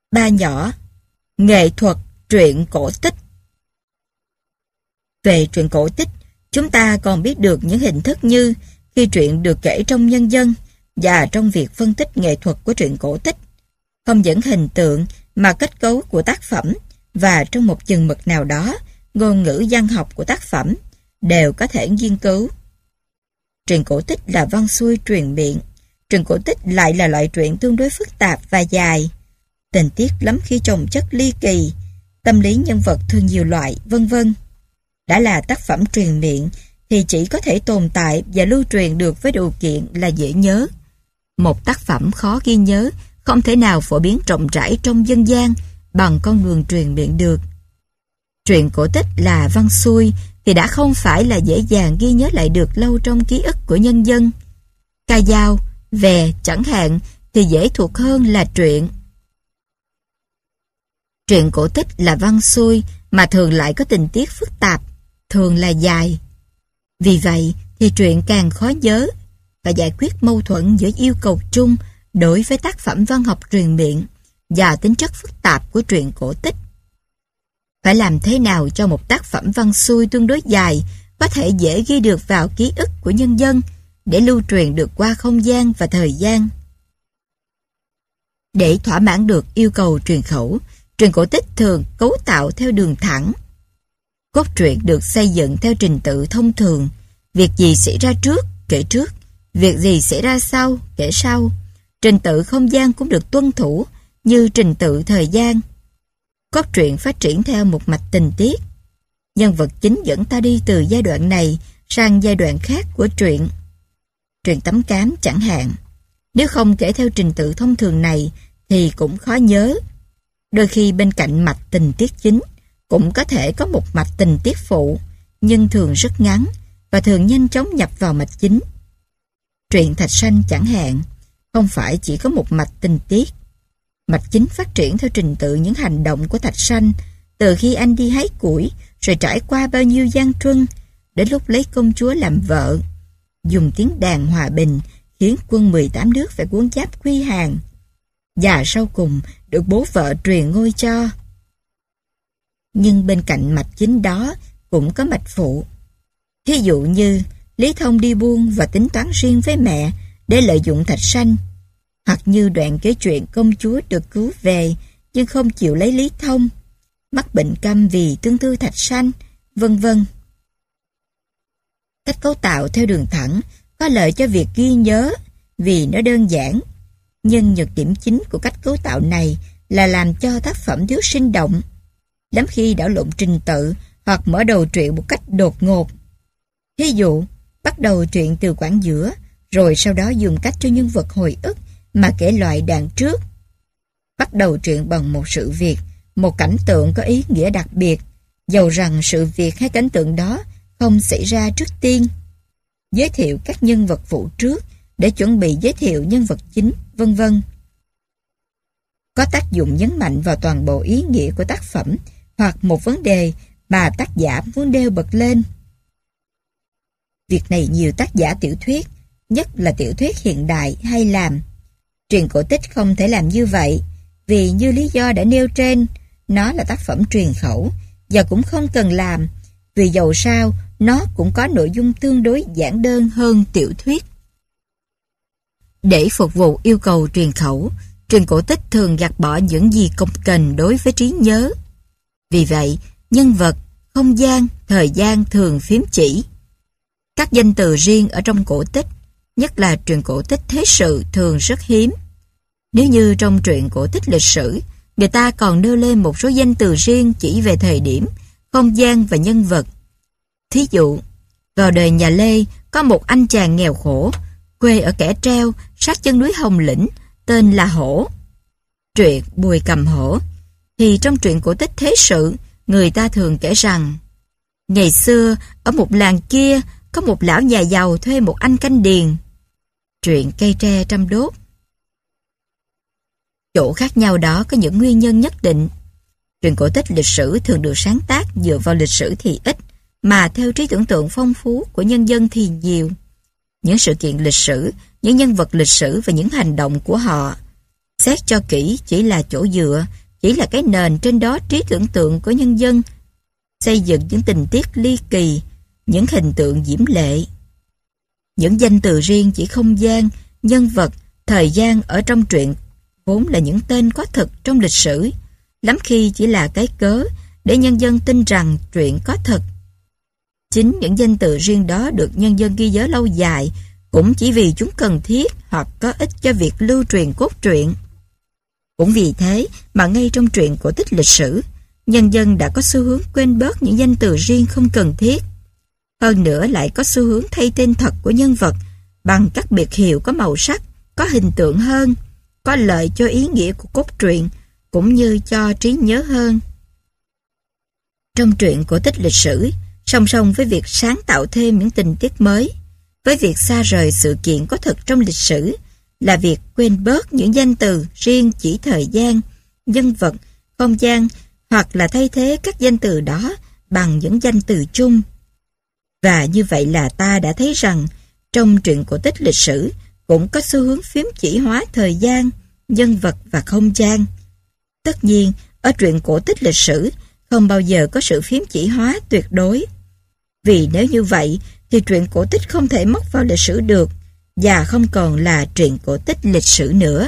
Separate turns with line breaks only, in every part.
Ba nhỏ, nghệ thuật truyện cổ tích. Về truyện cổ tích, chúng ta còn biết được những hình thức như khi truyện được kể trong nhân dân và trong việc phân tích nghệ thuật của truyện cổ tích, không những hình tượng mà kết cấu của tác phẩm và trong một chừng mực nào đó, ngôn ngữ văn học của tác phẩm đều có thể nghiên cứu. Truyện cổ tích là văn xuôi truyền miệng. Truyện cổ tích lại là loại truyện tương đối phức tạp và dài. Tình tiết lắm khi chồng chất ly kỳ, tâm lý nhân vật thường nhiều loại, vân vân. Đã là tác phẩm truyền miệng thì chỉ có thể tồn tại và lưu truyền được với điều kiện là dễ nhớ. Một tác phẩm khó ghi nhớ không thể nào phổ biến rộng rãi trong dân gian bằng con đường truyền miệng được. Truyện cổ tích là văn xuôi thì đã không phải là dễ dàng ghi nhớ lại được lâu trong ký ức của nhân dân. Ca dao, về chẳng hạn thì dễ thuộc hơn là truyện. Truyện cổ tích là văn xuôi mà thường lại có tình tiết phức tạp, thường là dài. Vì vậy thì truyện càng khó nhớ và giải quyết mâu thuẫn giữa yêu cầu chung đối với tác phẩm văn học truyền miệng và tính chất phức tạp của truyện cổ tích. Phải làm thế nào cho một tác phẩm văn xuôi tương đối dài có thể dễ ghi được vào ký ức của nhân dân để lưu truyền được qua không gian và thời gian. Để thỏa mãn được yêu cầu truyền khẩu, truyện cổ tích thường cấu tạo theo đường thẳng. Cốt truyện được xây dựng theo trình tự thông thường, việc gì xảy ra trước, kể trước, việc gì xảy ra sau, kể sau. Trình tự không gian cũng được tuân thủ như trình tự thời gian. Cốt truyện phát triển theo một mạch tình tiết. Nhân vật chính dẫn ta đi từ giai đoạn này sang giai đoạn khác của truyện. Truyện Tấm Cám chẳng hạn, nếu không kể theo trình tự thông thường này thì cũng khó nhớ. Đôi khi bên cạnh mạch tình tiết chính cũng có thể có một mạch tình tiết phụ, nhưng thường rất ngắn và thường nhanh chóng nhập vào mạch chính. Truyện Thạch Sanh chẳng hạn, không phải chỉ có một mạch tình tiết. Mạch chính phát triển theo trình tự những hành động của Thạch Sanh, từ khi anh đi hái củi, rồi trải qua bao nhiêu gian truân, đến lúc lấy công chúa làm vợ, dùng tiếng đàn hòa bình, khiến quân 18 nước phải cuốn giáp quy hàng, và sau cùng được bố vợ truyền ngôi cho. Nhưng bên cạnh mạch chính đó cũng có mạch phụ. Thí dụ như Lý Thông đi buôn và tính toán riêng với mẹ để lợi dụng Thạch Sanh, hoặc như đoạn kể chuyện công chúa được cứu về nhưng không chịu lấy Lý Thông, mắc bệnh câm vì tương tư Thạch Sanh, vân vân. Cách cấu tạo theo đường thẳng có lợi cho việc ghi nhớ vì nó đơn giản, nhưng nhược điểm chính của cách cấu tạo này là làm cho tác phẩm thiếu sinh động, lắm khi đảo lộn trình tự hoặc mở đầu truyện một cách đột ngột. Thí dụ, bắt đầu truyện từ quãng giữa, rồi sau đó dùng cách cho nhân vật hồi ức mà kể loại đoạn trước. Bắt đầu truyện bằng một sự việc, một cảnh tượng có ý nghĩa đặc biệt, dầu rằng sự việc hay cảnh tượng đó không xảy ra trước tiên. Giới thiệu các nhân vật phụ trước để chuẩn bị giới thiệu nhân vật chính, vân vân. Có tác dụng nhấn mạnh vào toàn bộ ý nghĩa của tác phẩm hoặc một vấn đề mà tác giả muốn nêu bật lên. Việc này nhiều tác giả tiểu thuyết, nhất là tiểu thuyết hiện đại, hay làm. Truyện cổ tích không thể làm như vậy, vì như lý do đã nêu trên, nó là tác phẩm truyền khẩu, và cũng không cần làm, vì dầu sao nó cũng có nội dung tương đối giản đơn hơn tiểu thuyết. Để phục vụ yêu cầu truyền khẩu, truyện cổ tích thường gạt bỏ những gì cồng kềnh đối với trí nhớ. Vì vậy, nhân vật, không gian, thời gian thường phím chỉ. Các danh từ riêng ở trong cổ tích, nhất là truyện cổ tích thế sự, thường rất hiếm. Nếu như trong truyện cổ tích lịch sử, người ta còn nêu lên một số danh từ riêng chỉ về thời điểm, không gian và nhân vật. Thí dụ, vào đời nhà Lê có một anh chàng nghèo khổ, quê ở Kẻ Treo, sát chân núi Hồng Lĩnh, tên là Hổ. Truyện Bùi Cầm Hổ. Thì trong truyện cổ tích thế sự, người ta thường kể rằng ngày xưa ở một làng kia có một lão nhà giàu thuê một anh canh điền. Truyện Cây Tre Trăm Đốt. Chỗ khác nhau đó có những nguyên nhân nhất định. Truyện cổ tích lịch sử thường được sáng tác dựa vào lịch sử thì ít, mà theo trí tưởng tượng phong phú của nhân dân thì nhiều. Những sự kiện lịch sử, những nhân vật lịch sử và những hành động của họ Xét cho kỹ, chỉ là chỗ dựa, chỉ là cái nền trên đó trí tưởng tượng của nhân dân, xây dựng những tình tiết ly kỳ, những hình tượng diễm lệ. Những danh từ riêng chỉ không gian, nhân vật, thời gian ở trong truyện vốn là những tên có thực trong lịch sử, lắm khi chỉ là cái cớ để nhân dân tin rằng truyện có thật. Chính những danh từ riêng đó được nhân dân ghi nhớ lâu dài cũng chỉ vì chúng cần thiết hoặc có ích cho việc lưu truyền cốt truyện. Cũng vì thế mà ngay trong truyện cổ tích lịch sử, nhân dân đã có xu hướng quên bớt những danh từ riêng không cần thiết. Hơn nữa lại có xu hướng thay tên thật của nhân vật bằng các biệt hiệu có màu sắc, có hình tượng hơn, có lợi cho ý nghĩa của cốt truyện, cũng như cho trí nhớ hơn. Trong truyện cổ tích lịch sử, song song với việc sáng tạo thêm những tình tiết mới, với việc xa rời sự kiện có thật trong lịch sử, là việc quên bớt những danh từ riêng chỉ thời gian, nhân vật, không gian, hoặc là thay thế các danh từ đó bằng những danh từ chung. Và như vậy là ta đã thấy rằng trong truyện cổ tích lịch sử cũng có xu hướng phím chỉ hóa thời gian, nhân vật và không gian. Tất nhiên, ở truyện cổ tích lịch sử không bao giờ có sự phím chỉ hóa tuyệt đối. Vì nếu như vậy thì truyện cổ tích không thể móc vào lịch sử được và không còn là truyện cổ tích lịch sử nữa.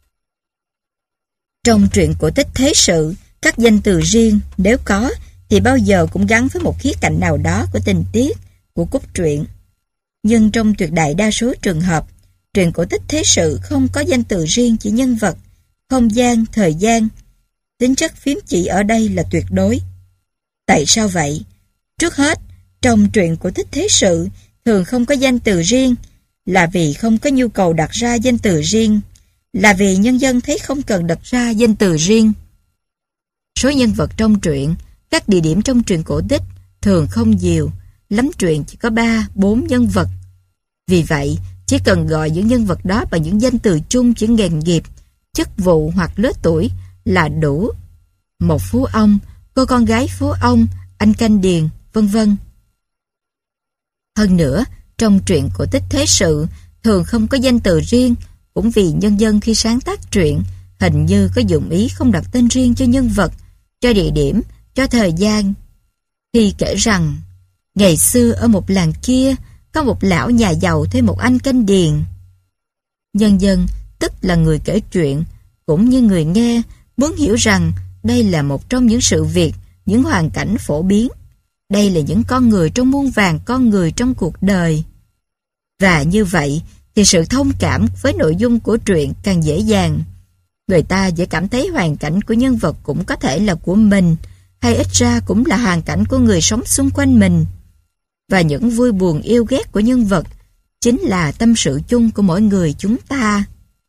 Trong truyện cổ tích thế sự, các danh từ riêng nếu có thì bao giờ cũng gắn với một khía cạnh nào đó của tình tiết, của cốt truyện. Nhưng trong tuyệt đại đa số trường hợp, truyện cổ tích thế sự không có danh từ riêng chỉ nhân vật, không gian, thời gian. Tính chất phím chỉ ở đây là tuyệt đối. Tại sao vậy? Trước hết, trong truyện cổ tích thế sự thường không có danh từ riêng, là vì không có nhu cầu đặt ra danh từ riêng, là vì nhân dân thấy không cần đặt ra danh từ riêng. Số nhân vật trong truyện, các địa điểm trong truyện cổ tích thường không nhiều, lắm truyện chỉ có 3-4 nhân vật. Vì vậy, chỉ cần gọi những nhân vật đó bằng những danh từ chung chữ nghề nghiệp, chức vụ hoặc lứa tuổi là đủ. Một phú ông, cô con gái phú ông, anh canh điền, vân vân. Hơn nữa, trong truyện cổ tích thế sự thường không có danh từ riêng, cũng vì nhân dân khi sáng tác truyện hình như có dụng ý không đặt tên riêng cho nhân vật, cho địa điểm, cho thời gian. Khi kể rằng ngày xưa ở một làng kia có một lão nhà giàu thuê một anh canh điền. Nhân dân, tức là người kể chuyện, cũng như người nghe, muốn hiểu rằng đây là một trong những sự việc, những hoàn cảnh phổ biến. Đây là những con người trong muôn vàn con người trong cuộc đời. Và như vậy thì sự thông cảm với nội dung của truyện càng dễ dàng. Người ta dễ cảm thấy hoàn cảnh của nhân vật cũng có thể là của mình, hay ít ra cũng là hoàn cảnh của người sống xung quanh mình. Và những vui buồn yêu ghét của nhân vật chính là tâm sự chung của mỗi người chúng ta.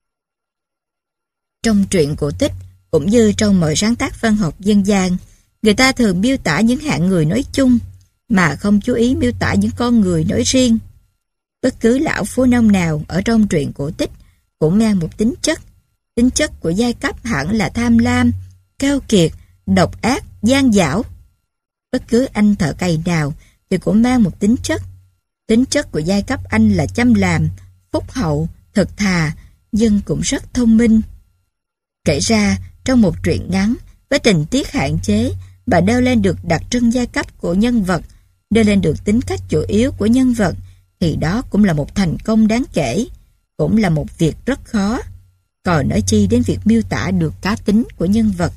Trong truyện cổ tích, cũng như trong mọi sáng tác văn học dân gian, người ta thường miêu tả những hạng người nói chung, mà không chú ý miêu tả những con người nói riêng. Bất cứ lão phú nông nào ở trong truyện cổ tích cũng mang một tính chất. Tính chất của giai cấp hẳn là tham lam, keo kiệt, độc ác, gian dảo. Bất cứ anh thợ cày nào thì cũng mang một tính chất. Tính chất của giai cấp anh là chăm làm, phúc hậu, thật thà, nhưng cũng rất thông minh. Kể ra, trong một truyện ngắn, với tình tiết hạn chế, bà đeo lên được đặc trưng giai cấp của nhân vật, đeo lên được tính cách chủ yếu của nhân vật, thì đó cũng là một thành công đáng kể, cũng là một việc rất khó. Còn nói chi đến việc miêu tả được cá tính của nhân vật.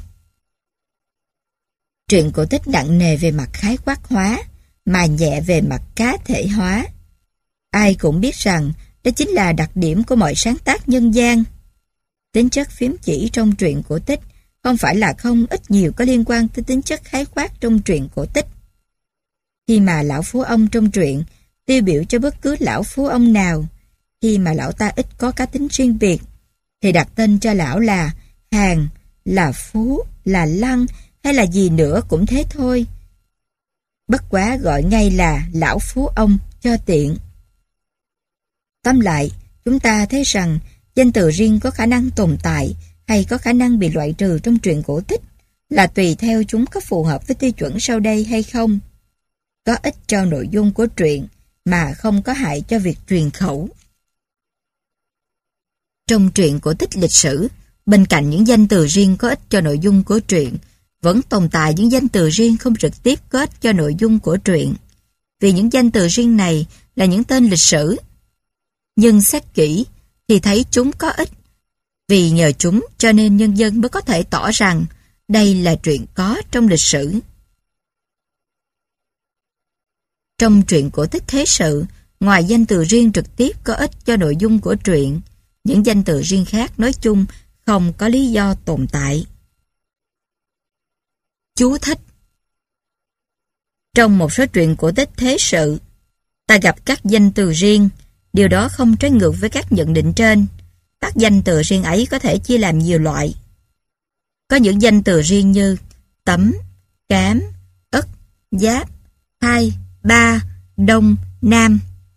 Truyện cổ tích nặng nề về mặt khái quát hóa, mà nhẹ về mặt cá thể hóa. Ai cũng biết rằng đó chính là đặc điểm của mọi sáng tác nhân gian. Tính chất phím chỉ trong truyện cổ tích không phải là không ít nhiều có liên quan tới tính chất khái quát trong truyện cổ tích. Khi mà lão phú ông trong truyện tiêu biểu cho bất cứ lão phú ông nào, khi mà lão ta ít có cá tính riêng biệt, thì đặt tên cho lão là Hàn, là Phú, là Lăng hay là gì nữa cũng thế thôi. Bất quá gọi ngay là lão phú ông cho tiện. Tóm lại, chúng ta thấy rằng danh từ riêng có khả năng tồn tại hay có khả năng bị loại trừ trong truyện cổ tích là tùy theo chúng có phù hợp với tiêu chuẩn sau đây hay không. Có ích cho nội dung của truyện mà không có hại cho việc truyền khẩu. Trong truyện cổ tích lịch sử, Bên cạnh những danh từ riêng có ích cho nội dung của truyện, vẫn tồn tại những danh từ riêng không trực tiếp có ích cho nội dung của truyện. Vì những danh từ riêng này là những tên lịch sử. Nhưng xét kỹ thì thấy chúng có ích. Vì nhờ chúng cho nên nhân dân mới có thể tỏ rằng đây là truyện có trong lịch sử. Trong truyện cổ tích thế sự, ngoài danh từ riêng trực tiếp có ích cho nội dung của truyện, những danh từ riêng khác nói chung không có lý do tồn tại. Chú thích. Trong một số truyện cổ tích thế sự, ta gặp các danh từ riêng, điều đó không trái ngược với các nhận định trên. Các danh từ riêng ấy có thể chia làm nhiều loại. Có những danh từ riêng như tấm, cám, ất, giáp, hai, ba, đông, nam.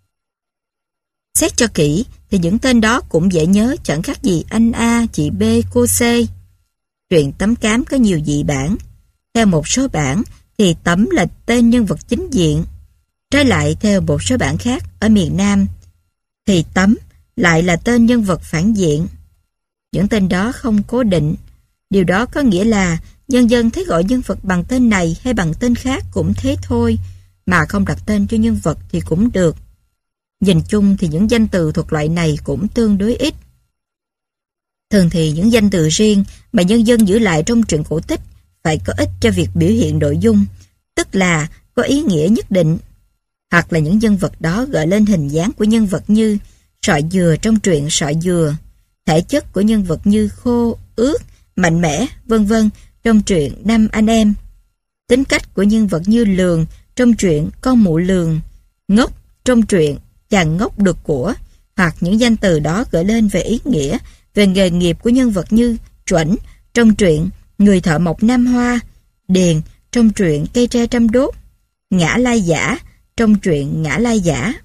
Xét cho kỹ thì những tên đó cũng dễ nhớ, chẳng khác gì anh A, chị B, cô C. Truyện Tấm Cám có nhiều dị bản. Theo một số bản thì Tấm là tên nhân vật chính diện. Trái lại theo một số bản khác ở miền Nam thì Tấm lại là tên nhân vật phản diện. Những tên đó không cố định. Điều đó có nghĩa là nhân dân thấy gọi nhân vật bằng tên này hay bằng tên khác cũng thế thôi, mà không đặt tên cho nhân vật thì cũng được. Nhìn chung thì những danh từ thuộc loại này cũng tương đối ít. Thường thì những danh từ riêng mà nhân dân giữ lại trong truyện cổ tích phải có ích cho việc biểu hiện nội dung, tức là có ý nghĩa nhất định. Hoặc là những nhân vật đó gợi lên hình dáng của nhân vật như sọ dừa trong truyện Sọ Dừa, thể chất của nhân vật như khô, ướt, mạnh mẽ, vân vân trong truyện Năm Anh Em, tính cách của nhân vật như Lường trong truyện Con Mụ Lường, ngốc trong truyện Chàng Ngốc Được Của, hoặc những danh từ đó gợi lên về ý nghĩa, về nghề nghiệp của nhân vật như Chuẩn trong truyện Người Thợ Mộc Nam Hoa, Điền trong truyện Cây Tre Trăm Đốt, Ngã Lai Giả trong truyện Ngã Lai Giả.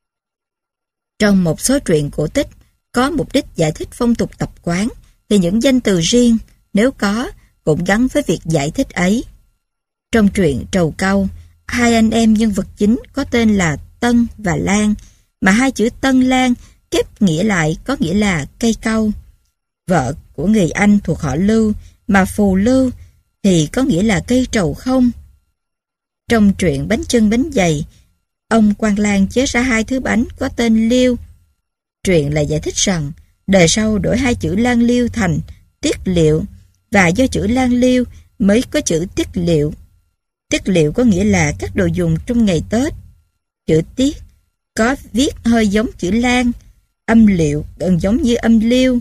Trong một số truyện cổ tích có mục đích giải thích phong tục tập quán thì những danh từ riêng, nếu có, cũng gắn với việc giải thích ấy. Trong truyện Trầu Cau, hai anh em nhân vật chính có tên là Tân và Lan, mà hai chữ Tân Lan kép nghĩa lại có nghĩa là cây cau. Vợ của người anh thuộc họ Lưu, mà phù lưu thì có nghĩa là cây trầu không. Trong truyện Bánh Chưng Bánh Dày, ông Quan Lang chế ra hai thứ bánh có tên liêu. Truyện là giải thích rằng đời sau đổi hai chữ Lan Liêu thành Tiết Liệu, và do chữ Lan Liêu mới có chữ Tiết Liệu. Tiết Liệu có nghĩa là các đồ dùng trong ngày Tết. Chữ Tiết có viết hơi giống chữ Lan, âm Liệu gần giống như âm Liêu.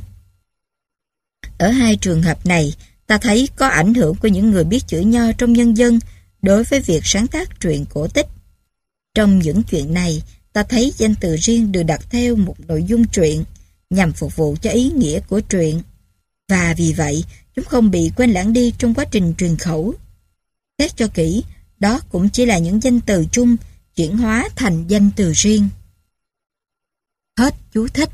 Ở hai trường hợp này, ta thấy có ảnh hưởng của những người biết chữ Nho trong nhân dân đối với việc sáng tác truyện cổ tích. Trong những chuyện này, ta thấy danh từ riêng được đặt theo một nội dung truyện nhằm phục vụ cho ý nghĩa của truyện, và vì vậy chúng không bị quên lãng đi trong quá trình truyền khẩu. Xét cho kỹ, đó cũng chỉ là những danh từ chung chuyển hóa thành danh từ riêng. Hết chú thích.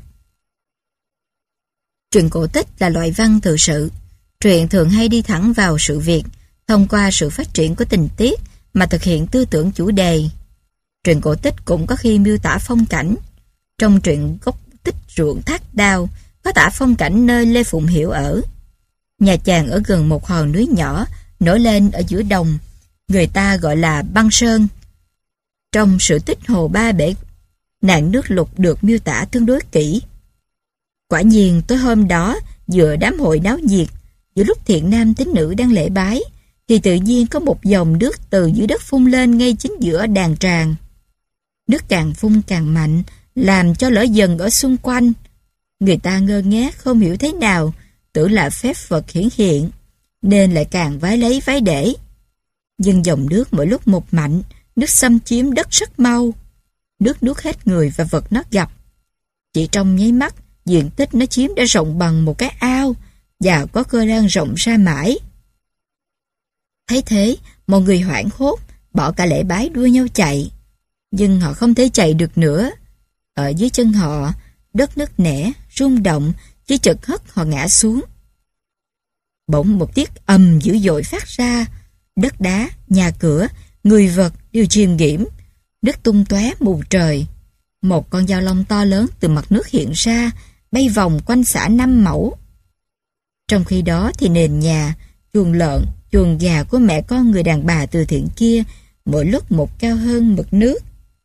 Truyện cổ tích là loại văn tự sự. Truyện thường hay đi thẳng vào sự việc, thông qua sự phát triển của tình tiết mà thực hiện tư tưởng chủ đề. Truyện cổ tích cũng có khi miêu tả phong cảnh. Trong truyện Gốc Tích Ruộng Thác Đao có tả phong cảnh nơi Lê Phụng Hiểu ở. Nhà chàng ở gần một hòn núi nhỏ nổi lên ở giữa đồng, người ta gọi là Băng Sơn. Trong Sử Tích Hồ Ba Bể, nạn nước lụt được miêu tả tương đối kỹ. Quả nhiên tối hôm đó, giữa đám hội náo nhiệt, giữa lúc thiện nam tín nữ đang lễ bái, thì tự nhiên có một dòng nước từ dưới đất phun lên ngay chính giữa đàn tràng. Nước càng phun càng mạnh, làm cho lở dần ở xung quanh. Người ta ngơ ngác không hiểu thế nào, tưởng là phép Phật hiển hiện, nên lại càng vái lấy vái để. Nhưng dòng nước mỗi lúc một mạnh, nước xâm chiếm đất rất mau. Nước nuốt hết người và vật nó gặp. Chỉ trong nháy mắt, diện tích nó chiếm đã rộng bằng một cái ao, và có cơ lan rộng ra mãi. Thấy thế, mọi người hoảng hốt, bỏ cả lễ bái đua nhau chạy. Nhưng họ không thể chạy được nữa. Ở dưới chân họ, đất nứt nẻ, rung động, chỉ chợt hất họ ngã xuống. Bỗng một tiếng ầm dữ dội phát ra, đất đá, nhà cửa, người vật đều chìm nghiễm, đất tung tóe mù trời. Một con dao long to lớn từ mặt nước hiện ra, bay vòng quanh xã 5 mẫu. Trong khi đó thì nền nhà, chuồng lợn, chuồng gà của mẹ con người đàn bà từ thiện kia mỗi lúc một cao hơn mực nước.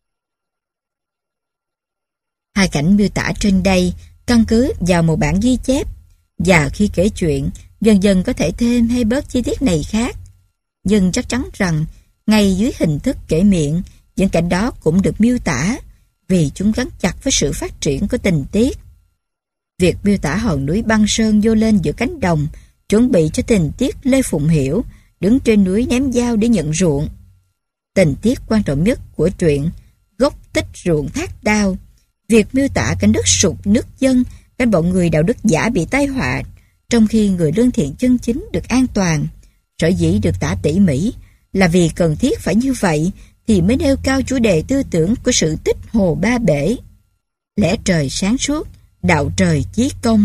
Hai cảnh miêu tả trên đây căn cứ vào một bản ghi chép, và khi kể chuyện, dần dần có thể thêm hay bớt chi tiết này khác. Nhưng chắc chắn rằng, ngay dưới hình thức kể miệng, những cảnh đó cũng được miêu tả, vì chúng gắn chặt với sự phát triển của tình tiết. Việc miêu tả hòn núi băng sơn nhô lên giữa cánh đồng, chuẩn bị cho tình tiết Lê Phụng Hiểu đứng trên núi ném dao để nhận ruộng. Tình tiết quan trọng nhất của truyện Gốc tích ruộng thác đao, việc miêu tả cảnh đất sụt nước dâng, cảnh bọn người đạo đức giả bị tai họa, trong khi người lương thiện chân chính được an toàn. Sở dĩ được tả tỉ mỉ là vì cần thiết phải như vậy thì mới nêu cao chủ đề tư tưởng của sự tích Hồ Ba Bể. Lẽ trời sáng suốt, đạo trời chí công.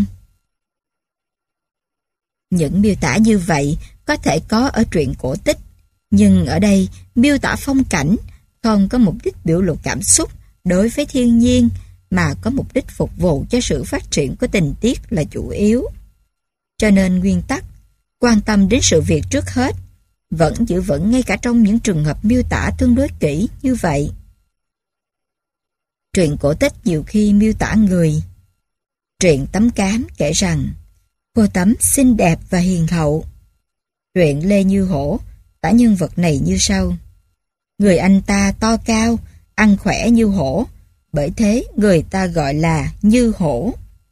Những miêu tả như vậy có thể có ở truyện cổ tích, nhưng ở đây miêu tả phong cảnh không có mục đích biểu lộ cảm xúc đối với thiên nhiên, mà có mục đích phục vụ cho sự phát triển của tình tiết là chủ yếu. Cho nên nguyên tắc quan tâm đến sự việc trước hết vẫn giữ vững ngay cả trong những trường hợp miêu tả tương đối kỹ như vậy. Truyện cổ tích nhiều khi miêu tả người. Truyện Tấm Cám kể rằng cô Tấm xinh đẹp và hiền hậu. Truyện Lê Như Hổ tả nhân vật này như sau: người anh ta to cao, ăn khỏe như hổ, bởi thế người ta gọi là Như Hổ.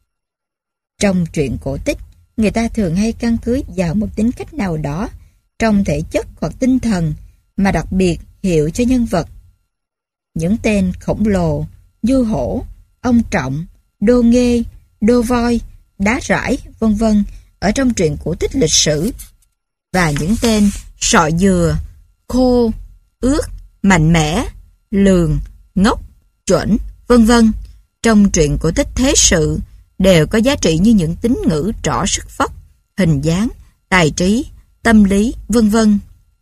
Trong truyện cổ tích, người ta thường hay căn cứ vào một tính cách nào đó trong thể chất hoặc tinh thần mà đặc biệt hiệu cho nhân vật. Những tên khổng lồ, Như Hổ, ông Trọng, Đô Nghê, Đô Voi, Đá Rải, vân vân ở trong truyện cổ tích lịch sử, và những tên Sọ Dừa, Khô, Ước, Mạnh Mẽ, Lường, Ngốc, Chuẩn, vân vân trong truyện cổ tích thế sự đều có giá trị như những tín ngữ trỏ sức vóc, hình dáng, tài trí, tâm lý, vân vân.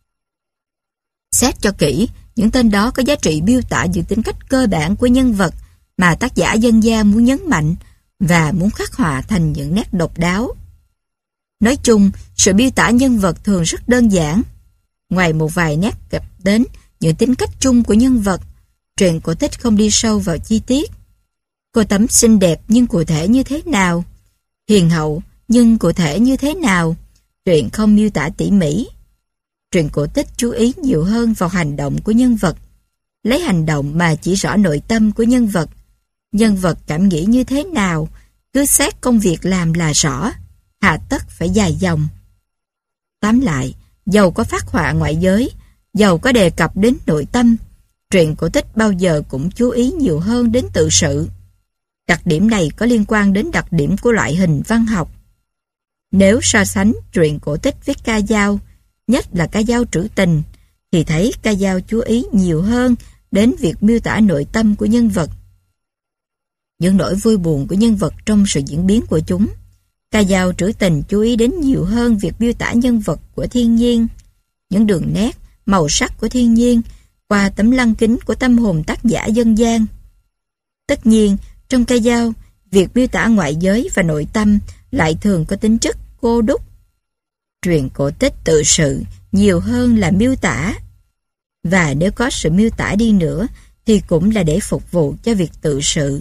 Xét cho kỹ, những tên đó có giá trị miêu tả những tính cách cơ bản của nhân vật mà tác giả dân gian muốn nhấn mạnh và muốn khắc họa thành những nét độc đáo. Nói chung, sự miêu tả nhân vật thường rất đơn giản. Ngoài một vài nét gặp đến những tính cách chung của nhân vật, truyện cổ tích không đi sâu vào chi tiết. Cô Tấm xinh đẹp nhưng cụ thể như thế nào? Hiền hậu nhưng cụ thể như thế nào? Truyện không miêu tả tỉ mỉ. Truyện cổ tích chú ý nhiều hơn vào hành động của nhân vật, lấy hành động mà chỉ rõ nội tâm của nhân vật. Nhân vật cảm nghĩ như thế nào, cứ xét công việc làm là rõ, hà tất phải dài dòng. Tóm lại, dầu có phác họa ngoại giới, dầu có đề cập đến nội tâm, truyện cổ tích bao giờ cũng chú ý nhiều hơn đến tự sự. Đặc điểm này có liên quan đến đặc điểm của loại hình văn học. Nếu so sánh truyện cổ tích với ca dao, nhất là ca dao trữ tình, thì thấy ca dao chú ý nhiều hơn đến việc miêu tả nội tâm của nhân vật, những nỗi vui buồn của nhân vật trong sự diễn biến của chúng. Ca dao trữ tình chú ý đến nhiều hơn việc miêu tả nhân vật của thiên nhiên, những đường nét, màu sắc của thiên nhiên qua tấm lăng kính của tâm hồn tác giả dân gian. Tất nhiên, trong ca dao, việc miêu tả ngoại giới và nội tâm lại thường có tính chất cô đúc. Truyện cổ tích tự sự nhiều hơn là miêu tả, và nếu có sự miêu tả đi nữa thì cũng là để phục vụ cho việc tự sự.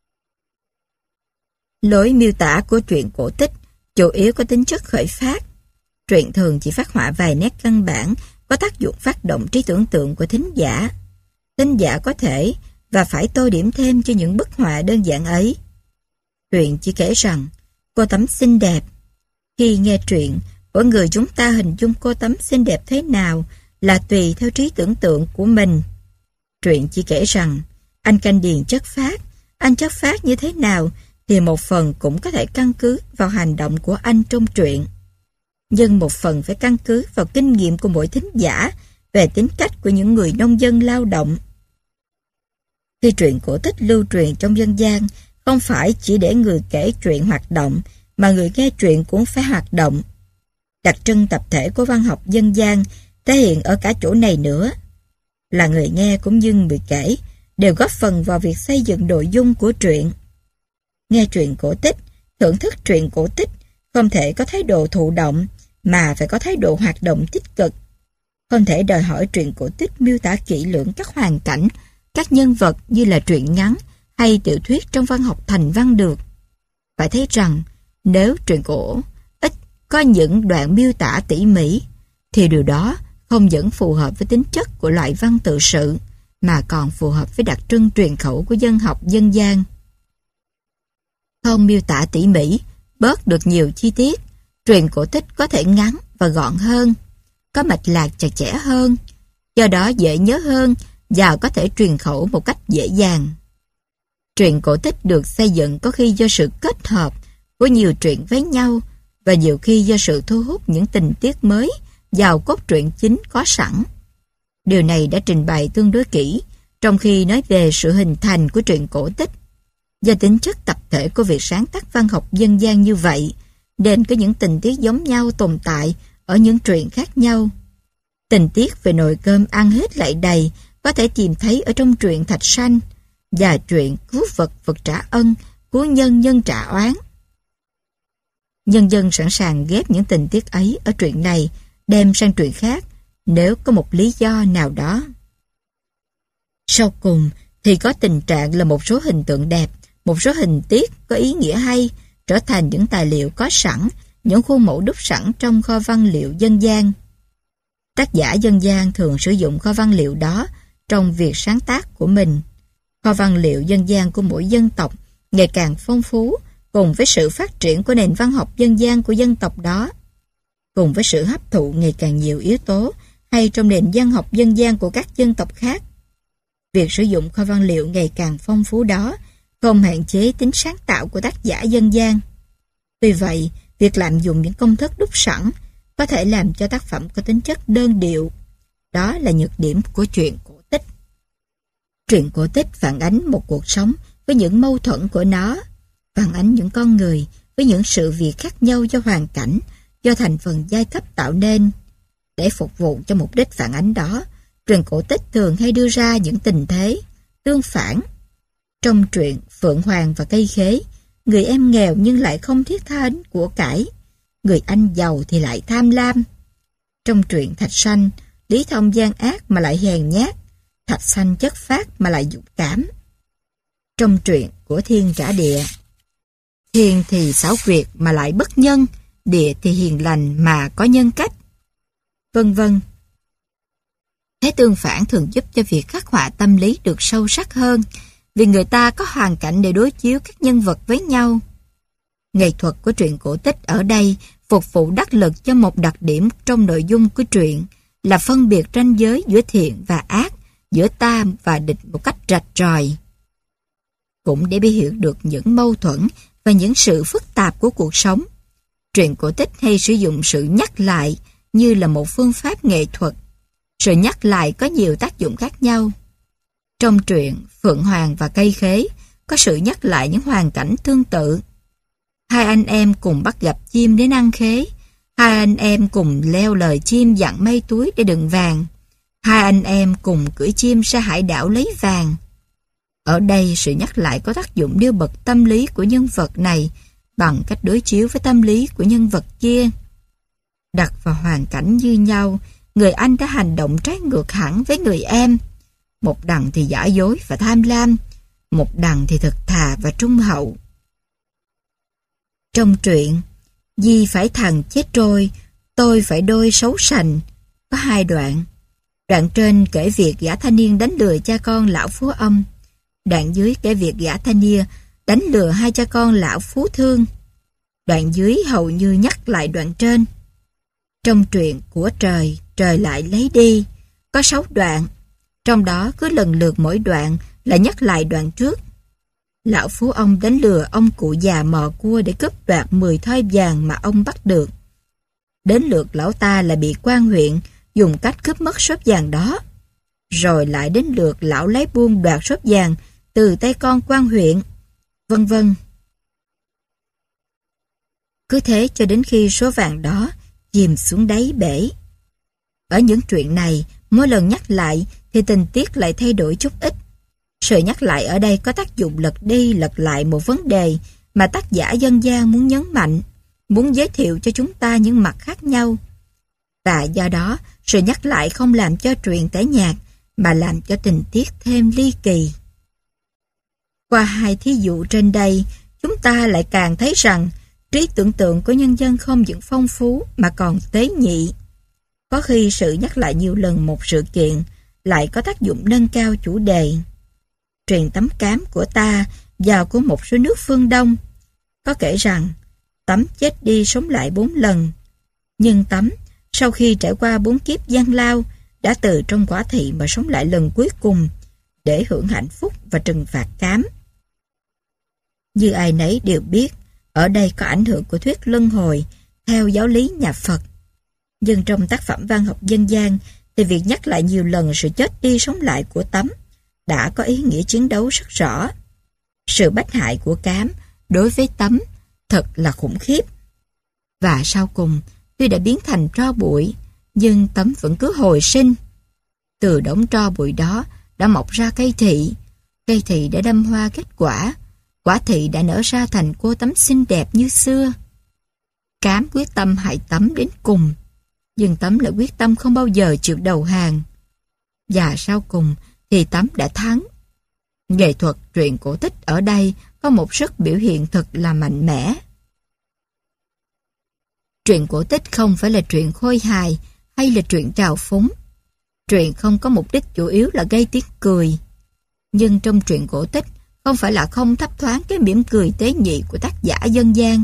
Lối miêu tả của truyện cổ tích chủ yếu có tính chất khởi phát. Truyện thường chỉ phác họa vài nét căn bản có tác dụng phát động trí tưởng tượng của thính giả. Thính giả có thể và phải tô điểm thêm cho những bức họa đơn giản ấy. Truyện chỉ kể rằng cô Tấm xinh đẹp. Khi nghe truyện, mỗi người chúng ta hình dung cô Tấm xinh đẹp thế nào là tùy theo trí tưởng tượng của mình. Truyện chỉ kể rằng anh Canh Điền chất phác. Anh chất phác như thế nào thì một phần cũng có thể căn cứ vào hành động của anh trong truyện, nhưng một phần phải căn cứ vào kinh nghiệm của mỗi thính giả về tính cách của những người nông dân lao động. Khi truyện cổ tích lưu truyền trong dân gian, không phải chỉ để người kể chuyện hoạt động, mà người nghe truyện cũng phải hoạt động. Đặc trưng tập thể của văn học dân gian thể hiện ở cả chỗ này nữa, là người nghe cũng như người kể đều góp phần vào việc xây dựng nội dung của truyện. Nghe truyện cổ tích, thưởng thức truyện cổ tích không thể có thái độ thụ động, mà phải có thái độ hoạt động tích cực. Không thể đòi hỏi truyện cổ tích miêu tả kỹ lưỡng các hoàn cảnh, các nhân vật như là truyện ngắn hay tiểu thuyết trong văn học thành văn được. Phải thấy rằng, nếu truyện cổ ít có những đoạn miêu tả tỉ mỉ, thì điều đó không những phù hợp với tính chất của loại văn tự sự, mà còn phù hợp với đặc trưng truyền khẩu của dân học dân gian. Không miêu tả tỉ mỉ, bớt được nhiều chi tiết, truyện cổ tích có thể ngắn và gọn hơn, có mạch lạc chặt chẽ hơn, do đó dễ nhớ hơn và có thể truyền khẩu một cách dễ dàng. Truyện cổ tích được xây dựng có khi do sự kết hợp của nhiều truyện với nhau, và nhiều khi do sự thu hút những tình tiết mới vào cốt truyện chính có sẵn. Điều này đã trình bày tương đối kỹ trong khi nói về sự hình thành của truyện cổ tích. Do tính chất tập thể của việc sáng tác văn học dân gian như vậy, nên có những tình tiết giống nhau tồn tại ở những truyện khác nhau. Tình tiết về nồi cơm ăn hết lại đầy có thể tìm thấy ở trong truyện Thạch Sanh, và truyện cứu vật vật trả ân, cứu nhân nhân trả oán. Nhân dân sẵn sàng ghép những tình tiết ấy ở truyện này đem sang truyện khác nếu có một lý do nào đó. Sau cùng thì có tình trạng là một số hình tượng đẹp, một số hình tiết có ý nghĩa hay trở thành những tài liệu có sẵn, những khuôn mẫu đúc sẵn trong kho văn liệu dân gian. Tác giả dân gian thường sử dụng kho văn liệu đó trong việc sáng tác của mình. Kho văn liệu dân gian của mỗi dân tộc ngày càng phong phú, cùng với sự phát triển của nền văn học dân gian của dân tộc đó, cùng với sự hấp thụ ngày càng nhiều yếu tố hay trong nền văn học dân gian của các dân tộc khác. Việc sử dụng kho văn liệu ngày càng phong phú đó không hạn chế tính sáng tạo của tác giả dân gian. Tuy vậy, việc lạm dụng những công thức đúc sẵn có thể làm cho tác phẩm có tính chất đơn điệu. Đó là nhược điểm của truyện cổ tích. Truyện cổ tích phản ánh một cuộc sống với những mâu thuẫn của nó, phản ánh những con người với những sự việc khác nhau do hoàn cảnh, do thành phần giai cấp tạo nên. Để phục vụ cho mục đích phản ánh đó, truyện cổ tích thường hay đưa ra những tình thế tương phản. Trong truyện Phượng Hoàng và Cây Khế, người em nghèo nhưng lại không thiết tha đến của cải, người anh giàu thì lại tham lam. Trong truyện Thạch Sanh, Lý Thông gian ác mà lại hèn nhát, Thạch Sanh chất phác mà lại dũng cảm. Trong truyện của Thiên trả địa, Thiên thì xảo quyệt mà lại bất nhân, địa thì hiền lành mà có nhân cách, vân vân. Thế tương phản thường giúp cho việc khắc họa tâm lý được sâu sắc hơn, vì người ta có hoàn cảnh để đối chiếu các nhân vật với nhau. Nghệ thuật của truyện cổ tích ở đây phục vụ đắc lực cho một đặc điểm trong nội dung của truyện là phân biệt ranh giới giữa thiện và ác, giữa ta và địch một cách rạch ròi. Cũng để biết hiểu được những mâu thuẫn và những sự phức tạp của cuộc sống, truyện cổ tích hay sử dụng sự nhắc lại như là một phương pháp nghệ thuật. Sự nhắc lại có nhiều tác dụng khác nhau. Trong truyện Phượng Hoàng và Cây Khế có sự nhắc lại những hoàn cảnh tương tự. Hai anh em cùng bắt gặp chim đến ăn khế. Hai anh em cùng leo lời chim dặn mây túi để đựng vàng. Hai anh em cùng cưỡi chim ra hải đảo lấy vàng. Ở đây sự nhắc lại có tác dụng nêu bật tâm lý của nhân vật này bằng cách đối chiếu với tâm lý của nhân vật kia. Đặt vào hoàn cảnh như nhau, người anh đã hành động trái ngược hẳn với người em. Một đằng thì giả dối và tham lam, một đằng thì thật thà và trung hậu. Trong truyện Di phải thằng chết trôi, tôi phải đôi xấu sành, có hai đoạn. Đoạn trên kể việc gã thanh niên đánh lừa cha con lão Phú Âm. Đoạn dưới kể việc gã thanh niên đánh lừa hai cha con lão Phú Thương. Đoạn dưới hầu như nhắc lại đoạn trên. Trong truyện của Trời, Trời lại lấy đi, có 6 đoạn. Trong đó cứ lần lượt mỗi đoạn là nhắc lại đoạn trước. Lão Phú Ông đánh lừa ông cụ già mò cua để cướp đoạt 10 thoi vàng mà ông bắt được. Đến lượt lão ta là bị quan huyện dùng cách cướp mất số vàng đó. Rồi lại đến lượt lão lấy buôn đoạt số vàng từ tay con quan huyện, vân vân. Cứ thế cho đến khi số vàng đó chìm xuống đáy bể. Ở những chuyện này, mỗi lần nhắc lại thì tình tiết lại thay đổi chút ít. Sự nhắc lại ở đây có tác dụng lật đi lật lại một vấn đề mà tác giả dân gian muốn nhấn mạnh, muốn giới thiệu cho chúng ta những mặt khác nhau. Và do đó, sự nhắc lại không làm cho truyện tẻ nhạt, mà làm cho tình tiết thêm ly kỳ. Qua hai thí dụ trên đây, chúng ta lại càng thấy rằng trí tưởng tượng của nhân dân không những phong phú mà còn tế nhị. Có khi sự nhắc lại nhiều lần một sự kiện lại có tác dụng nâng cao chủ đề. Truyền Tấm Cám của ta và của một số nước phương Đông có kể rằng Tấm chết đi sống lại 4 lần. Nhưng Tấm, sau khi trải qua 4 kiếp gian lao, đã từ trong quả thị mà sống lại lần cuối cùng để hưởng hạnh phúc và trừng phạt Cám. Như ai nấy đều biết, ở đây có ảnh hưởng của thuyết luân hồi theo giáo lý nhà Phật. Nhưng trong tác phẩm văn học dân gian thì việc nhắc lại nhiều lần sự chết đi sống lại của Tấm đã có ý nghĩa chiến đấu rất rõ. Sự bách hại của Cám đối với Tấm thật là khủng khiếp. Và sau cùng, tuy đã biến thành tro bụi, nhưng Tấm vẫn cứ hồi sinh. Từ đống tro bụi đó đã mọc ra cây thị đã đâm hoa kết quả, quả thị đã nở ra thành cô Tấm xinh đẹp như xưa. Cám quyết tâm hại Tấm đến cùng, nhưng Tấm lại quyết tâm không bao giờ chịu đầu hàng. Và sau cùng thì Tấm đã thắng. Nghệ thuật truyện cổ tích ở đây có một sức biểu hiện thật là mạnh mẽ. Truyện cổ tích không phải là truyện khôi hài hay là truyện trào phúng. Truyện không có mục đích chủ yếu là gây tiếng cười. Nhưng trong truyện cổ tích không phải là không thấp thoáng cái mỉm cười tế nhị của tác giả dân gian.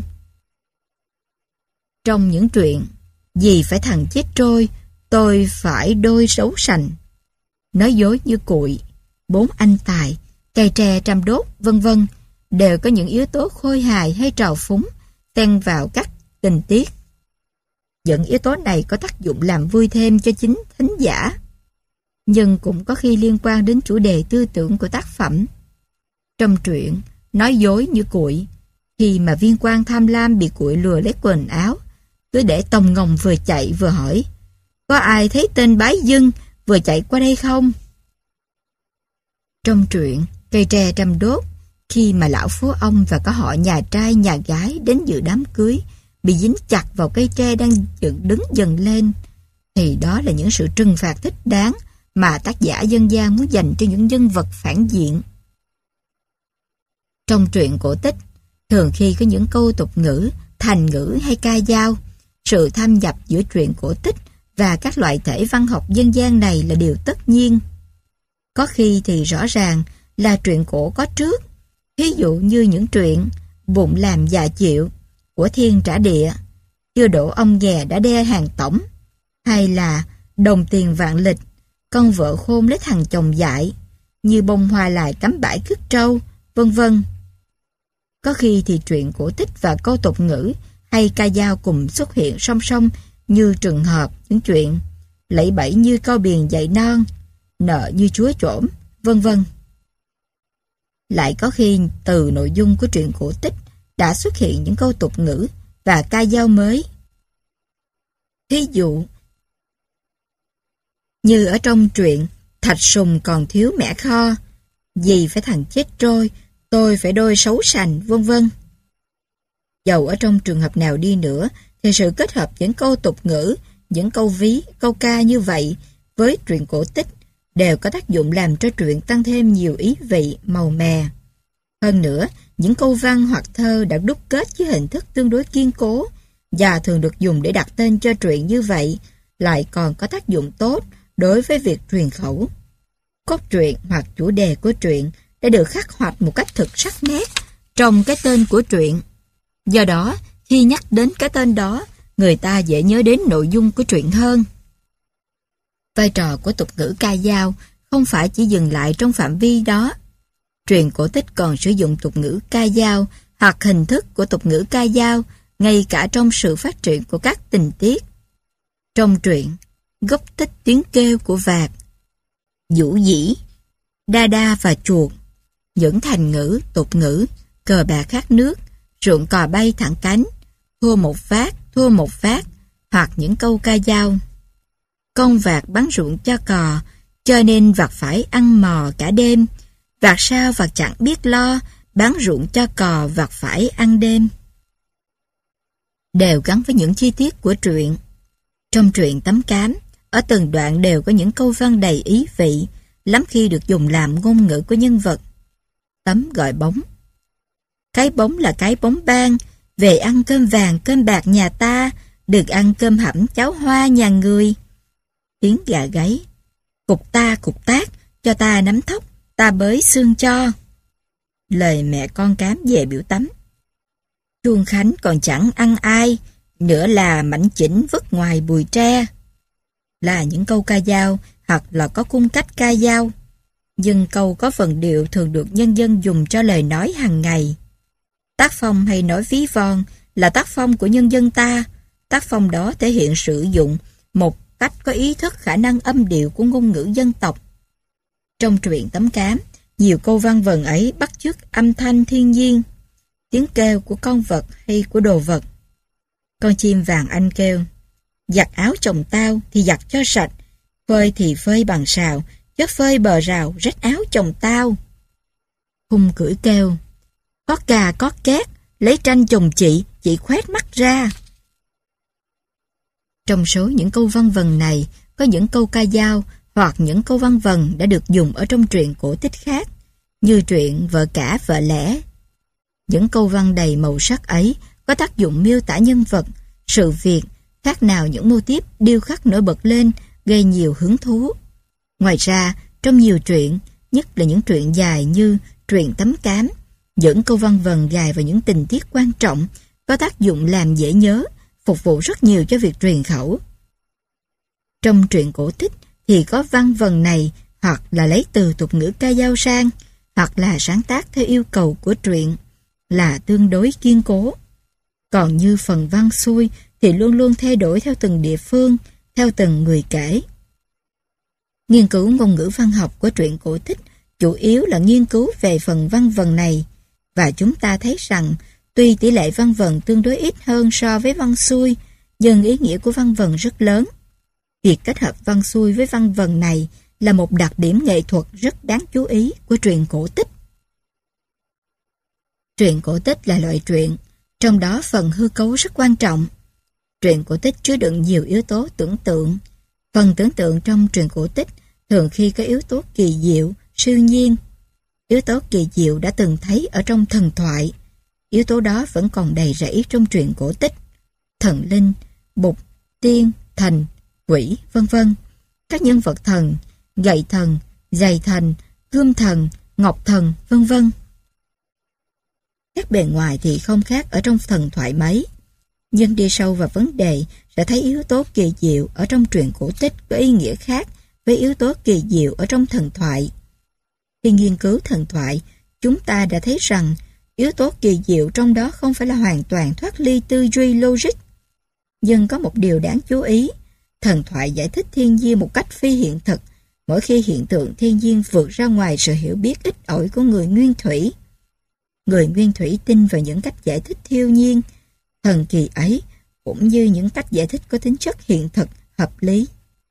Trong những truyện Vì phải thằng chết trôi, tôi phải đôi sấu sành, Nói dối như cuội, 4 anh tài, Cây tre trăm đốt, vân vân, đều có những yếu tố khôi hài hay trào phúng xen vào các tình tiết. Những yếu tố này có tác dụng làm vui thêm cho chính thính giả, nhưng cũng có khi liên quan đến chủ đề tư tưởng của tác phẩm. Trong truyện Nói dối như cuội, khi mà viên quan tham lam bị cuội lừa lấy quần áo, cứ để Tòng Ngồng vừa chạy vừa hỏi: có ai thấy tên Bái Dưng vừa chạy qua đây không? Trong truyện Cây tre trăm đốt, khi mà lão phú ông và có họ nhà trai nhà gái đến dự đám cưới bị dính chặt vào cây tre đang đứng dần lên, thì đó là những sự trừng phạt thích đáng mà tác giả dân gian muốn dành cho những nhân vật phản diện. Trong truyện cổ tích, thường khi có những câu tục ngữ, thành ngữ hay ca dao, sự thâm nhập giữa truyện cổ tích và các loại thể văn học dân gian này là điều tất nhiên. Có khi thì rõ ràng là truyện cổ có trước, ví dụ như những truyện Bụng làm già chịu của Thiên Trả Địa, Chưa đổ ông ghè đã đe hàng tổng, hay là Đồng tiền vạn lịch, Con vợ khôn lấy thằng chồng dại, Như bông hoa lại cắm bãi cứt trâu, vân vân. Có khi thì truyện cổ tích và câu tục ngữ hay ca dao cùng xuất hiện song song, như trường hợp những chuyện Lẫy bẫy như câu biển dậy non, Nợ như chúa trổm, vân vân. Lại có khi từ nội dung của truyện cổ tích đã xuất hiện những câu tục ngữ và ca dao mới. Thí dụ như ở trong truyện Thạch Sùng còn thiếu mẻ kho, Vì phải thằng chết trôi, tôi phải đôi sấu sành, vân vân. Dầu ở trong trường hợp nào đi nữa thì sự kết hợp những câu tục ngữ, những câu ví, câu ca như vậy với truyện cổ tích đều có tác dụng làm cho truyện tăng thêm nhiều ý vị, màu mè. Hơn nữa, những câu văn hoặc thơ đã đúc kết với hình thức tương đối kiên cố và thường được dùng để đặt tên cho truyện như vậy lại còn có tác dụng tốt đối với việc truyền khẩu. Cốt truyện hoặc chủ đề của truyện đã được khắc hoạch một cách thực sắc nét trong cái tên của truyện. Do đó, khi nhắc đến cái tên đó, người ta dễ nhớ đến nội dung của truyện hơn. Vai trò của tục ngữ ca dao không phải chỉ dừng lại trong phạm vi đó. Truyện cổ tích còn sử dụng tục ngữ ca dao hoặc hình thức của tục ngữ ca dao ngay cả trong sự phát triển của các tình tiết. Trong truyện Gốc tích tiếng kêu của vạc, Vũ dĩ, Đa đa và chuột, những thành ngữ, tục ngữ, cờ bạc khát nước, ruộng cò bay thẳng cánh, thua một phát, hoặc những câu ca dao. Con vạc bán ruộng cho cò, cho nên vạc phải ăn mò cả đêm. Vạc sao vạc chẳng biết lo, bán ruộng cho cò vạc phải ăn đêm. đều gắn với những chi tiết của truyện. Trong truyện Tấm Cám, ở từng đoạn đều có những câu văn đầy ý vị, lắm khi được dùng làm ngôn ngữ của nhân vật. Tấm gọi bóng. Cái bóng là cái bóng ban, về ăn cơm vàng cơm bạc nhà ta, được ăn cơm hẩm cháo hoa nhà người. Tiếng gà gáy. Cục ta cục tác, cho ta nắm thóc, ta bới xương cho. Lời mẹ con cám về biểu tắm. Chuông Khánh còn chẳng ăn ai, nữa là mảnh chỉnh vứt ngoài bùi tre. Là những câu ca dao hoặc là có cung cách ca dao. Nhưng câu có phần điệu thường được nhân dân dùng cho lời nói hàng ngày. Tác phong hay nói ví von là tác phong của nhân dân ta. Tác phong đó thể hiện sử dụng một cách có ý thức khả năng âm điệu của ngôn ngữ dân tộc. Trong truyện Tấm Cám, nhiều câu văn vần ấy bắt chước âm thanh thiên nhiên, tiếng kêu của con vật hay của đồ vật. Con chim vàng anh kêu, giặt áo chồng tao thì giặt cho sạch, phơi thì phơi bằng sào, chứ phơi bờ rào rách áo chồng tao. Hung cưỡi kêu, có cà có két, lấy tranh chồng chị khoét mắt ra. Trong số những câu văn vần này, có những câu ca dao hoặc những câu văn vần đã được dùng ở trong truyện cổ tích khác, như truyện Vợ Cả Vợ Lẽ. Những câu văn đầy màu sắc ấy có tác dụng miêu tả nhân vật, sự việc, khác nào những mô típ điêu khắc nổi bật lên, gây nhiều hứng thú. Ngoài ra, trong nhiều truyện, nhất là những truyện dài như truyện Tấm Cám, những câu văn vần gài vào những tình tiết quan trọng, có tác dụng làm dễ nhớ, phục vụ rất nhiều cho việc truyền khẩu. Trong truyện cổ tích thì có văn vần này hoặc là lấy từ tục ngữ ca dao sang, hoặc là sáng tác theo yêu cầu của truyện, là tương đối kiên cố. Còn như phần văn xuôi thì luôn luôn thay đổi theo từng địa phương, theo từng người kể. Nghiên cứu ngôn ngữ văn học của truyện cổ tích chủ yếu là nghiên cứu về phần văn vần này, và chúng ta thấy rằng tuy tỷ lệ văn vần tương đối ít hơn so với văn xuôi, nhưng ý nghĩa của văn vần rất lớn. Việc kết hợp văn xuôi với văn vần này là một đặc điểm nghệ thuật rất đáng chú ý của truyện cổ tích. Truyện cổ tích là loại truyện, trong đó phần hư cấu rất quan trọng. Truyện cổ tích chứa đựng nhiều yếu tố tưởng tượng. Phần tưởng tượng trong truyện cổ tích thường khi có yếu tố kỳ diệu, siêu nhiên. Yếu tố kỳ diệu đã từng thấy ở trong thần thoại. Yếu tố đó vẫn còn đầy rẫy trong truyện cổ tích. Thần linh, bụt, tiên, thần, quỷ, vân vân. Các nhân vật thần, gậy thần, giày thần, gươm thần, ngọc thần, vân vân. Các bề ngoài thì không khác ở trong thần thoại mấy, nhưng đi sâu vào vấn đề sẽ thấy yếu tố kỳ diệu ở trong truyện cổ tích có ý nghĩa khác với yếu tố kỳ diệu ở trong thần thoại. Khi nghiên cứu thần thoại, chúng ta đã thấy rằng yếu tố kỳ diệu trong đó không phải là hoàn toàn thoát ly tư duy logic. Nhưng có một điều đáng chú ý, thần thoại giải thích thiên nhiên một cách phi hiện thực, mỗi khi hiện tượng thiên nhiên vượt ra ngoài sự hiểu biết ít ỏi của người nguyên thủy. Người nguyên thủy tin vào những cách giải thích thiên nhiên, thần kỳ ấy, cũng như những cách giải thích có tính chất hiện thực, hợp lý.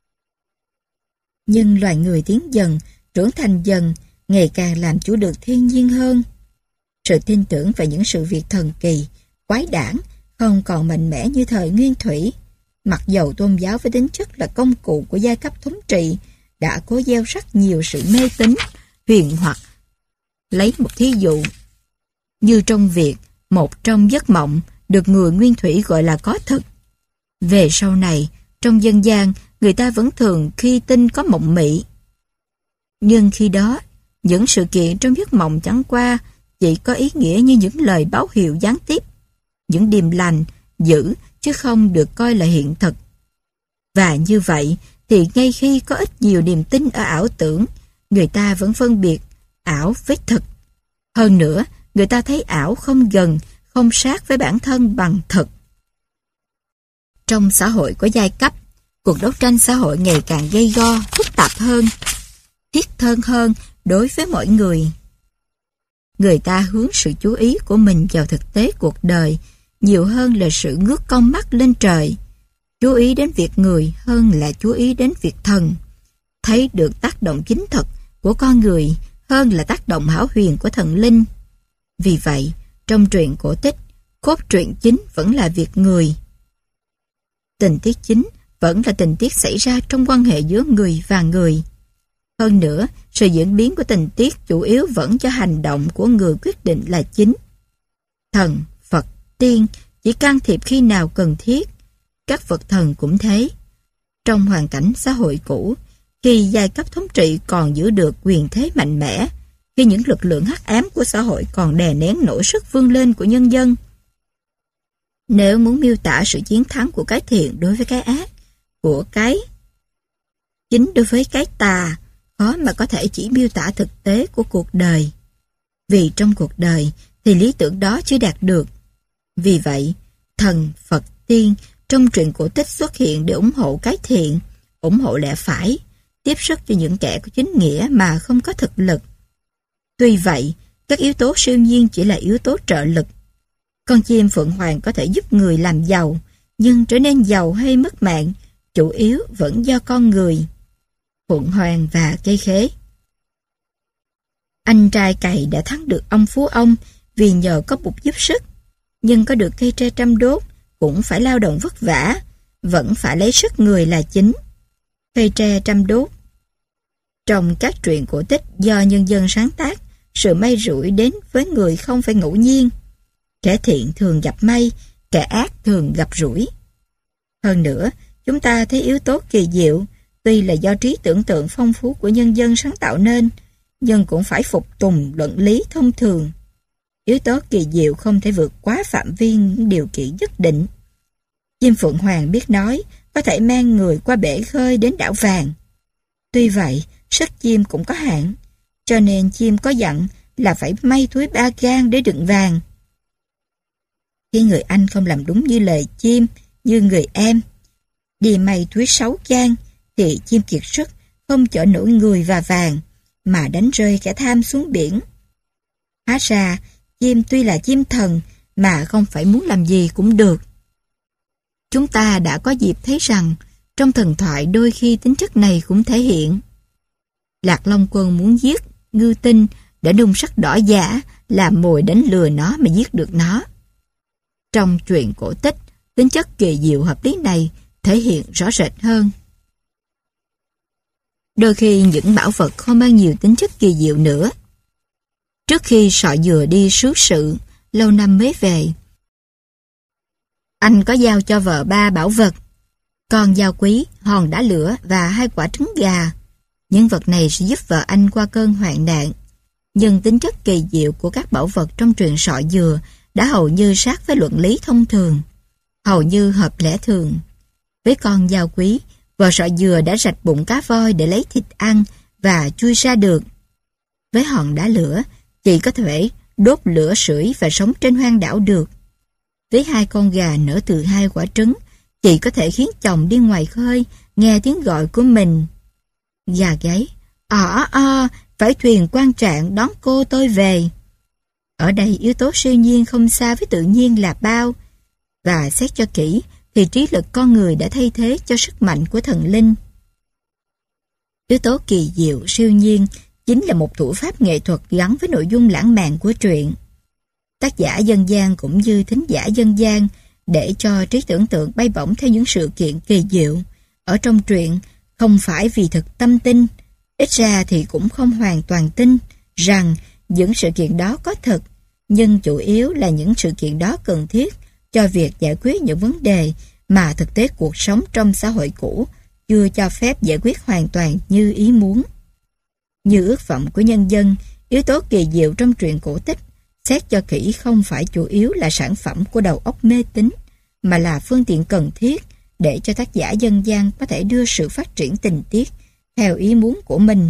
Nhưng loài người tiến dần, trưởng thành dần, ngày càng làm chủ được thiên nhiên hơn. Sự tin tưởng vào những sự việc thần kỳ, quái đản không còn mạnh mẽ như thời nguyên thủy. Mặc dầu tôn giáo với tính chất là công cụ của giai cấp thống trị đã cố gieo rắc nhiều sự mê tín, huyền hoặc. Lấy một thí dụ, như trong việc một trong giấc mộng được người nguyên thủy gọi là có thực. Về sau này, trong dân gian, người ta vẫn thường khi tin có mộng mị. Nhưng khi đó, những sự kiện trong giấc mộng chẳng qua chỉ có ý nghĩa như những lời báo hiệu gián tiếp, những điềm lành, dữ, chứ không được coi là hiện thực. Và như vậy, thì ngay khi có ít nhiều niềm tin ở ảo tưởng, người ta vẫn phân biệt ảo với thực. Hơn nữa, người ta thấy ảo không gần, không sát với bản thân bằng thực. Trong xã hội có giai cấp, cuộc đấu tranh xã hội ngày càng gay go, phức tạp hơn, thiết thân hơn đối với mọi người. Người ta hướng sự chú ý của mình vào thực tế cuộc đời nhiều hơn là sự ngước con mắt lên trời, chú ý đến việc người hơn là chú ý đến việc thần, thấy được tác động chính thực của con người hơn là tác động hão huyền của thần linh. Vì vậy, trong truyện cổ tích, cốt truyện chính vẫn là việc người. Tình tiết chính vẫn là tình tiết xảy ra trong quan hệ giữa người và người. Hơn nữa, sự diễn biến của tình tiết chủ yếu vẫn do hành động của người quyết định là chính. Thần, Phật, tiên chỉ can thiệp khi nào cần thiết. Các Phật thần cũng thế. Trong hoàn cảnh xã hội cũ, khi giai cấp thống trị còn giữ được quyền thế mạnh mẽ, khi những lực lượng hắc ám của xã hội còn đè nén nổi sức vươn lên của nhân dân, nếu muốn miêu tả sự chiến thắng của cái thiện đối với cái ác, của cái chính đối với cái tà, khó mà có thể chỉ miêu tả thực tế của cuộc đời. Vì trong cuộc đời thì lý tưởng đó chưa đạt được. Vì vậy, thần, Phật, tiên trong truyện cổ tích xuất hiện để ủng hộ cái thiện, ủng hộ lẽ phải, tiếp sức cho những kẻ có chính nghĩa mà không có thực lực. Tuy vậy, các yếu tố siêu nhiên chỉ là yếu tố trợ lực. Con chim Phượng Hoàng có thể giúp người làm giàu, nhưng trở nên giàu hay mất mạng, chủ yếu vẫn do con người. Phượng Hoàng và cây khế. Anh trai cày đã thắng được ông phú ông vì nhờ có bụt giúp sức, nhưng có được cây tre trăm đốt cũng phải lao động vất vả, vẫn phải lấy sức người là chính. Cây tre trăm đốt. Trong các truyện cổ tích do nhân dân sáng tác, sự may rủi đến với người không phải ngẫu nhiên. Kẻ thiện thường gặp may, kẻ ác thường gặp rủi. Hơn nữa, chúng ta thấy yếu tố kỳ diệu, tuy là do trí tưởng tượng phong phú của nhân dân sáng tạo nên, nhưng cũng phải phục tùng luận lý thông thường. Yếu tố kỳ diệu không thể vượt quá phạm vi những điều kiện nhất định. Chim Phượng Hoàng biết nói, có thể mang người qua bể khơi đến đảo vàng. Tuy vậy, sức chim cũng có hạn, cho nên chim có dặn là phải may túi 3 gang để đựng vàng. Khi người anh không làm đúng như lời chim, như người em, đi may túi 6 gang, thì chim kiệt sức, không chở nổi người và vàng, mà đánh rơi kẻ tham xuống biển. Hóa ra, chim tuy là chim thần, mà không phải muốn làm gì cũng được. Chúng ta đã có dịp thấy rằng, trong thần thoại đôi khi tính chất này cũng thể hiện. Lạc Long Quân muốn giết Ngư Tinh để nung sắc đỏ giả làm mồi đánh lừa nó mà giết được nó. Trong truyện cổ tích, tính chất kỳ diệu hợp lý này thể hiện rõ rệt hơn. Đôi khi những bảo vật không mang nhiều tính chất kỳ diệu nữa. Trước khi Sọ Dừa đi sứ sự, lâu năm mới về, anh có giao cho vợ 3 bảo vật: con dao quý, hòn đá lửa và 2 quả trứng gà. Những vật này sẽ giúp vợ anh qua cơn hoạn nạn. Nhưng tính chất kỳ diệu của các bảo vật trong truyện Sọ Dừa đã hầu như sát với luận lý thông thường, hầu như hợp lẽ thường. Với con dao quý, vợ Sọ Dừa đã rạch bụng cá voi để lấy thịt ăn và chui ra được. Với hòn đá lửa, chị có thể đốt lửa sưởi và sống trên hoang đảo được. Với 2 con gà nở từ 2 quả trứng, chị có thể khiến chồng đi ngoài khơi nghe tiếng gọi của mình. Gà gáy, phải thuyền Quan Trạng đón cô tôi về. Ở đây yếu tố siêu nhiên không xa với tự nhiên là bao, và xét cho kỹ thì trí lực con người đã thay thế cho sức mạnh của thần linh. Yếu tố kỳ diệu, siêu nhiên chính là một thủ pháp nghệ thuật gắn với nội dung lãng mạn của truyện. Tác giả dân gian cũng như thính giả dân gian để cho trí tưởng tượng bay bổng theo những sự kiện kỳ diệu. Ở trong truyện, không phải vì thực tâm tin, ít ra thì cũng không hoàn toàn tin rằng những sự kiện đó có thật, nhưng chủ yếu là những sự kiện đó cần thiết cho việc giải quyết những vấn đề mà thực tế cuộc sống trong xã hội cũ chưa cho phép giải quyết hoàn toàn như ý muốn. Như ước vọng của nhân dân, yếu tố kỳ diệu trong truyện cổ tích, xét cho kỹ không phải chủ yếu là sản phẩm của đầu óc mê tín, mà là phương tiện cần thiết để cho tác giả dân gian có thể đưa sự phát triển tình tiết theo ý muốn của mình.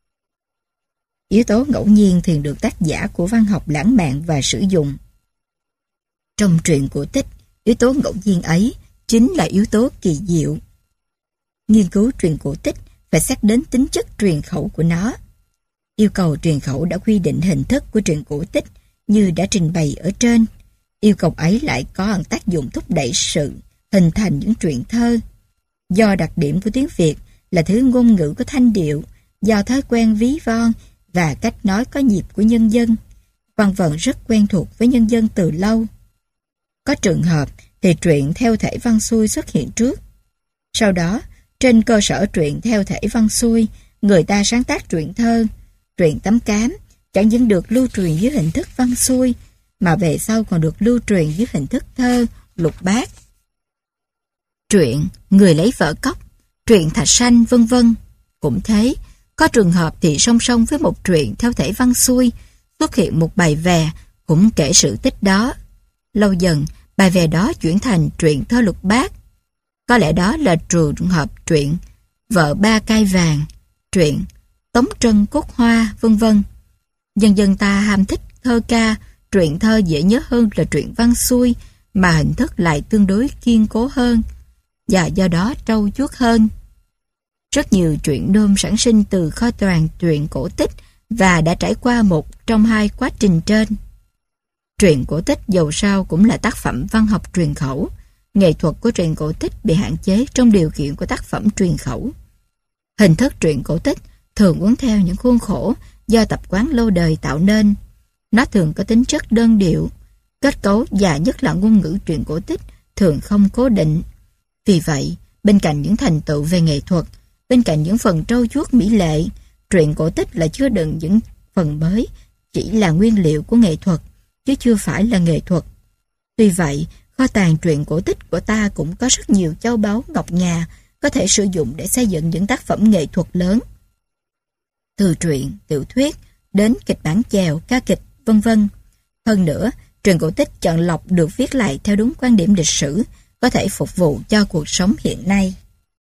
Yếu tố ngẫu nhiên thường được tác giả của văn học lãng mạn và sử dụng. Trong truyện cổ tích, yếu tố ngẫu nhiên ấy chính là yếu tố kỳ diệu. Nghiên cứu truyện cổ tích phải xét đến tính chất truyền khẩu của nó. Yêu cầu truyền khẩu đã quy định hình thức của truyện cổ tích như đã trình bày ở trên. Yêu cầu ấy lại có tác dụng thúc đẩy sự hình thành những truyện thơ. Do đặc điểm của tiếng Việt là thứ ngôn ngữ có thanh điệu, do thói quen ví von và cách nói có nhịp của nhân dân, văn vần rất quen thuộc với nhân dân từ lâu. Có trường hợp thì truyện theo thể văn xuôi xuất hiện trước. Sau đó, trên cơ sở truyện theo thể văn xuôi, người ta sáng tác truyện thơ, truyện tấm cám, chẳng những được lưu truyền dưới hình thức văn xuôi, mà về sau còn được lưu truyền dưới hình thức thơ, lục bát. Truyện Người lấy vợ cóc, truyện Thạch Sanh vân vân. Cũng thế, có trường hợp thì song song với một truyện theo thể văn xuôi, xuất hiện một bài vè cũng kể sự tích đó. Lâu dần, bài vè đó chuyển thành truyện thơ lục bát. Có lẽ đó là trường hợp truyện Vợ ba cai vàng, truyện Tống Trân cốt hoa, vân vân. Dần dần ta ham thích thơ ca, truyện thơ dễ nhớ hơn là truyện văn xuôi, mà hình thức lại tương đối kiên cố hơn, và do đó trau chuốt hơn. Rất nhiều truyện đôm sản sinh từ kho tàng truyện cổ tích và đã trải qua một trong hai quá trình trên. Truyện cổ tích dầu sao cũng là tác phẩm văn học truyền khẩu. Nghệ thuật của truyện cổ tích bị hạn chế trong điều kiện của tác phẩm truyền khẩu. Hình thức truyện cổ tích thường uốn theo những khuôn khổ do tập quán lâu đời tạo nên. Nó thường có tính chất đơn điệu, kết cấu và nhất là ngôn ngữ truyện cổ tích thường không cố định. Vì vậy, bên cạnh những thành tựu về nghệ thuật, bên cạnh những phần trau chuốt mỹ lệ, truyện cổ tích là chứa đựng những phần mới, chỉ là nguyên liệu của nghệ thuật, chứ chưa phải là nghệ thuật. Tuy vậy, kho tàng truyện cổ tích của ta cũng có rất nhiều châu báu ngọc ngà có thể sử dụng để xây dựng những tác phẩm nghệ thuật lớn. Từ truyện, tiểu thuyết, đến kịch bản chèo, ca kịch, vân vân. Hơn nữa, truyện cổ tích chọn lọc được viết lại theo đúng quan điểm lịch sử, có thể phục vụ cho cuộc sống hiện nay.